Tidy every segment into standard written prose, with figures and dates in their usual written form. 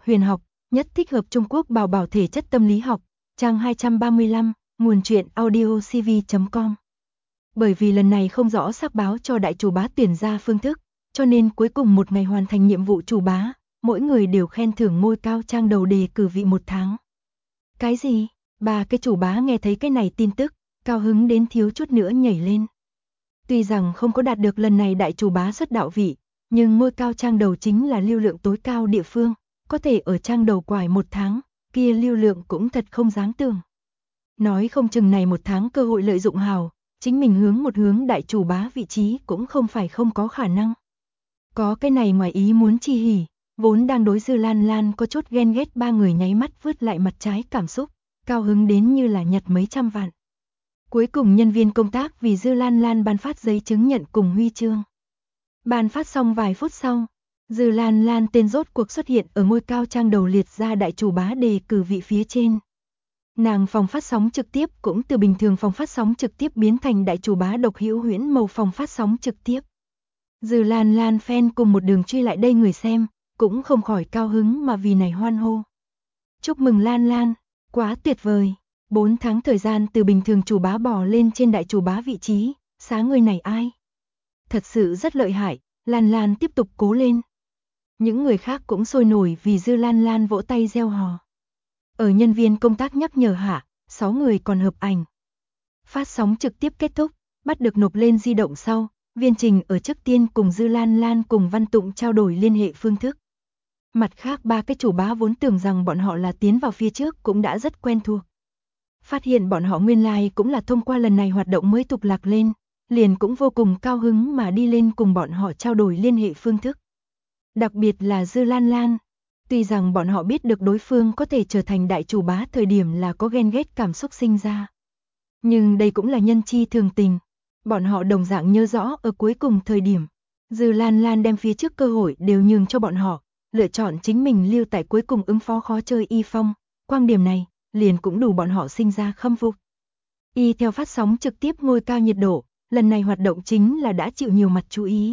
huyền học, nhất thích hợp Trung Quốc bảo bảo thể chất tâm lý học, trang 235, nguồn truyện audiocv.com. Bởi vì lần này không rõ xác báo cho đại chủ bá tuyển ra phương thức, cho nên cuối cùng một ngày hoàn thành nhiệm vụ chủ bá, mỗi người đều khen thưởng ngôi cao trang đầu đề cử vị 1 tháng. Cái gì? Bà cái chủ bá nghe thấy cái này tin tức, cao hứng đến thiếu chút nữa nhảy lên. Tuy rằng không có đạt được lần này đại chủ bá xuất đạo vị, nhưng ngôi cao trang đầu chính là lưu lượng tối cao địa phương, có thể ở trang đầu quải 1 tháng, kia lưu lượng cũng thật không dám tưởng. Nói không chừng này 1 tháng cơ hội lợi dụng hào, chính mình hướng đại chủ bá vị trí cũng không phải không có khả năng. Có cái này ngoài ý muốn chi hỉ, vốn đang đối Dư Lan Lan có chút ghen ghét ba người nháy mắt vứt lại mặt trái cảm xúc, cao hứng đến như là nhặt mấy trăm vạn. Cuối cùng nhân viên công tác vì Dư Lan Lan ban phát giấy chứng nhận cùng huy chương. Ban phát xong vài phút sau, Dư Lan Lan tên rốt cuộc xuất hiện ở ngôi cao trang đầu liệt ra đại chủ bá đề cử vị phía trên. Nàng phòng phát sóng trực tiếp cũng từ bình thường phòng phát sóng trực tiếp biến thành đại chủ bá độc hữu huyễn màu phòng phát sóng trực tiếp. Dư Lan Lan fan cùng một đường truy lại đây người xem, cũng không khỏi cao hứng mà vì này hoan hô. Chúc mừng Lan Lan, quá tuyệt vời, 4 tháng thời gian từ bình thường chủ bá bò lên trên đại chủ bá vị trí, sáng người này ai? Thật sự rất lợi hại, Lan Lan tiếp tục cố lên. Những người khác cũng sôi nổi vì Dư Lan Lan vỗ tay reo hò. Ở nhân viên công tác nhắc nhở hạ, 6 người còn hợp ảnh. Phát sóng trực tiếp kết thúc, bắt được nộp lên di động sau, Viên Trình ở trước tiên cùng Dư Lan Lan cùng Văn Tụng trao đổi liên hệ phương thức. Mặt khác ba cái chủ bá vốn tưởng rằng bọn họ là tiến vào phía trước cũng đã rất quen thuộc. Phát hiện bọn họ nguyên lai cũng là thông qua lần này hoạt động mới tục lạc lên, liền cũng vô cùng cao hứng mà đi lên cùng bọn họ trao đổi liên hệ phương thức. Đặc biệt là Dư Lan Lan. Tuy rằng bọn họ biết được đối phương có thể trở thành đại chủ bá thời điểm là có ghen ghét cảm xúc sinh ra. Nhưng đây cũng là nhân chi thường tình. Bọn họ đồng dạng nhớ rõ ở cuối cùng thời điểm, Dư Lan Lan đem phía trước cơ hội đều nhường cho bọn họ, lựa chọn chính mình lưu tại cuối cùng ứng phó khó chơi Y Phong. Quan điểm này, liền cũng đủ bọn họ sinh ra khâm phục. Y theo phát sóng trực tiếp ngôi cao nhiệt độ, lần này hoạt động chính là đã chịu nhiều mặt chú ý.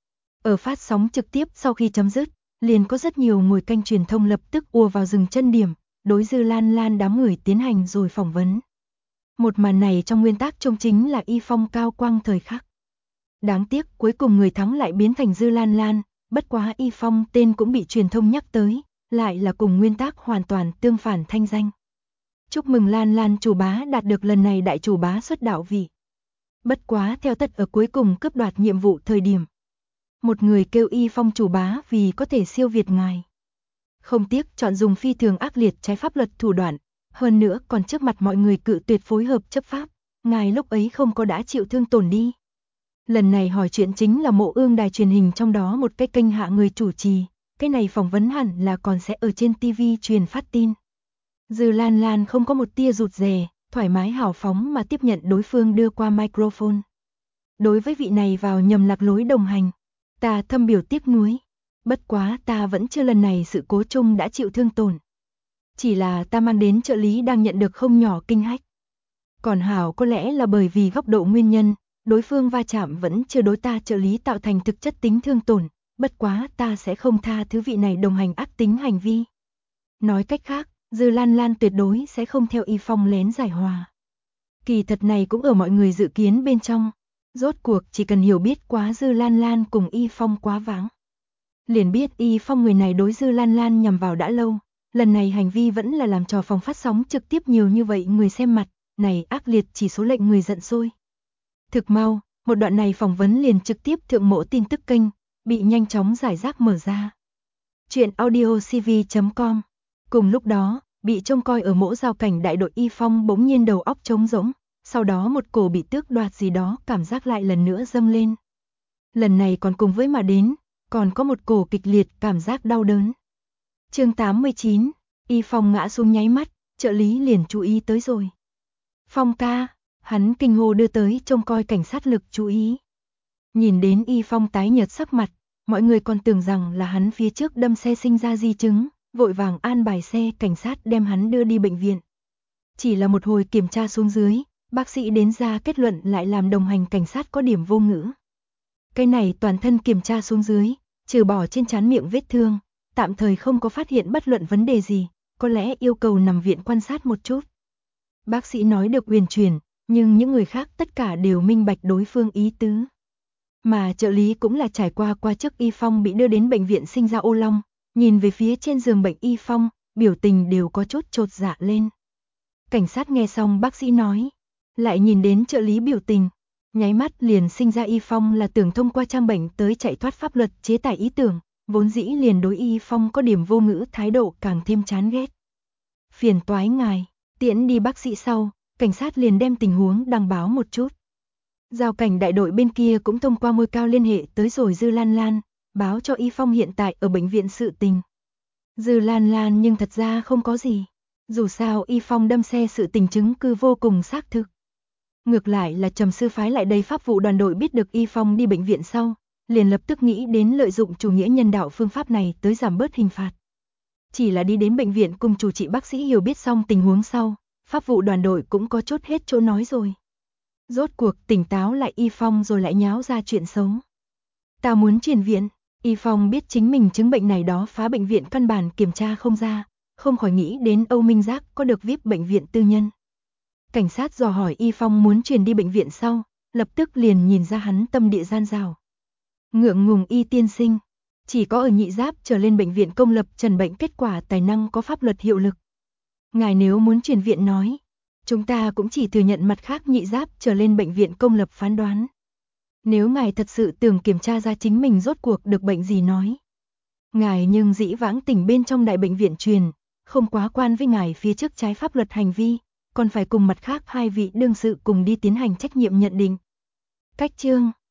Ở phát sóng trực tiếp sau khi chấm dứt, liền có rất nhiều ngồi canh truyền thông lập tức ùa vào dừng chân điểm, đối Dư Lan Lan đám người tiến hành rồi phỏng vấn. Một màn này trong nguyên tắc trông chính là Y Phong cao quang thời khắc. Đáng tiếc cuối cùng người thắng lại biến thành Dư Lan Lan, bất quá Y Phong tên cũng bị truyền thông nhắc tới, lại là cùng nguyên tắc hoàn toàn tương phản thanh danh. Chúc mừng Lan Lan chủ bá đạt được lần này đại chủ bá xuất đạo vị. Bất quá theo tất ở cuối cùng cướp đoạt nhiệm vụ thời điểm. Một người kêu Y Phong chủ bá vì có thể siêu việt ngài. Không tiếc chọn dùng phi thường ác liệt trái pháp luật thủ đoạn, hơn nữa còn trước mặt mọi người cự tuyệt phối hợp chấp pháp, ngài lúc ấy không có đã chịu thương tổn đi. Lần này hỏi chuyện chính là Mộ Ương đài truyền hình trong đó một cái kênh hạ người chủ trì, cái này phỏng vấn hẳn là còn sẽ ở trên TV truyền phát tin. Dư Lan Lan không có một tia rụt rè, thoải mái hào phóng mà tiếp nhận đối phương đưa qua microphone. Đối với vị này vào nhầm lạc lối đồng hành, ta thâm biểu tiếc nuối. Bất quá ta vẫn chưa lần này sự cố chung đã chịu thương tổn. Chỉ là ta mang đến trợ lý đang nhận được không nhỏ kinh hách. Còn hảo có lẽ là bởi vì góc độ nguyên nhân, đối phương va chạm vẫn chưa đối ta trợ lý tạo thành thực chất tính thương tổn, bất quá ta sẽ không tha thứ vị này đồng hành ác tính hành vi. Nói cách khác, Dư Lan Lan tuyệt đối sẽ không theo Y Phong lén giải hòa. Kỳ thật này cũng ở mọi người dự kiến bên trong, rốt cuộc chỉ cần hiểu biết quá Dư Lan Lan cùng Y Phong quá vãng. Liền biết Y Phong người này đối Dư Lan Lan nhằm vào đã lâu, lần này hành vi vẫn là làm trò phòng phát sóng trực tiếp nhiều như vậy người xem mặt, này ác liệt chỉ số lệnh người giận sôi. Thực mau, một đoạn này phỏng vấn liền trực tiếp thượng mộ tin tức kênh, bị nhanh chóng giải rác mở ra. Chuyện audiocv.com. Cùng lúc đó, bị trông coi ở mỗ giao cảnh đại đội Y Phong bỗng nhiên đầu óc trống rỗng, sau đó một cổ bị tước đoạt gì đó cảm giác lại lần nữa dâng lên. Lần này còn cùng với mà đến, còn có một cổ kịch liệt cảm giác đau đớn. Chương 89, Y Phong ngã xuống nháy mắt, trợ lý liền chú ý tới rồi. Phong ca, hắn kinh hô đưa tới trông coi cảnh sát lực chú ý. Nhìn đến Y Phong tái nhợt sắc mặt, mọi người còn tưởng rằng là hắn phía trước đâm xe sinh ra di chứng, vội vàng an bài xe cảnh sát đem hắn đưa đi bệnh viện. Chỉ là một hồi kiểm tra xuống dưới, bác sĩ đến ra kết luận lại làm đồng hành cảnh sát có điểm vô ngữ. Cái này toàn thân kiểm tra xuống dưới, trừ bỏ trên trán miệng vết thương, tạm thời không có phát hiện bất luận vấn đề gì, có lẽ yêu cầu nằm viện quan sát một chút. Bác sĩ nói được uyển chuyển, nhưng những người khác tất cả đều minh bạch đối phương ý tứ. Mà trợ lý cũng là trải qua trước Y Phong bị đưa đến bệnh viện sinh ra ô long, nhìn về phía trên giường bệnh Y Phong, biểu tình đều có chút chột dạ lên. Cảnh sát nghe xong bác sĩ nói, lại nhìn đến trợ lý biểu tình, nháy mắt liền sinh ra Y Phong là tưởng thông qua trang bệnh tới chạy thoát pháp luật chế tài ý tưởng, vốn dĩ liền đối Y Phong có điểm vô ngữ thái độ càng thêm chán ghét. Phiền toái ngài, tiễn đi bác sĩ sau, cảnh sát liền đem tình huống đăng báo một chút. Giao cảnh đại đội bên kia cũng thông qua môi cao liên hệ tới rồi Dư Lan Lan, báo cho Y Phong hiện tại ở bệnh viện sự tình. Dư Lan Lan nhưng thật ra không có gì. Dù sao Y Phong đâm xe sự tình chứng cứ vô cùng xác thực. Ngược lại là Trầm Sư phái lại đây pháp vụ đoàn đội biết được Y Phong đi bệnh viện sau, liền lập tức nghĩ đến lợi dụng chủ nghĩa nhân đạo phương pháp này tới giảm bớt hình phạt. Chỉ là đi đến bệnh viện cùng chủ trị bác sĩ hiểu biết xong tình huống sau, pháp vụ đoàn đội cũng có chốt hết chỗ nói rồi. Rốt cuộc tỉnh táo lại Y Phong rồi lại nháo ra chuyện xấu. Ta muốn chuyển viện, Y Phong biết chính mình chứng bệnh này đó phá bệnh viện căn bản kiểm tra không ra, không khỏi nghĩ đến Âu Minh Giác có được VIP bệnh viện tư nhân. Cảnh sát dò hỏi Y Phong muốn chuyển đi bệnh viện sau, lập tức liền nhìn ra hắn tâm địa gian dảo. Ngượng ngùng Y tiên sinh, chỉ có ở Nhị Giáp trở lên bệnh viện công lập trần bệnh kết quả tài năng có pháp luật hiệu lực. Ngài nếu muốn chuyển viện nói, chúng ta cũng chỉ thừa nhận mặt khác Nhị Giáp trở lên bệnh viện công lập phán đoán. Nếu ngài thật sự tưởng kiểm tra ra chính mình rốt cuộc được bệnh gì nói. Ngài nhưng dĩ vãng tỉnh bên trong đại bệnh viện truyền, không quá quan với ngài phía trước trái pháp luật hành vi, còn phải cùng mặt khác hai vị đương sự cùng đi tiến hành trách nhiệm nhận định. Cách chương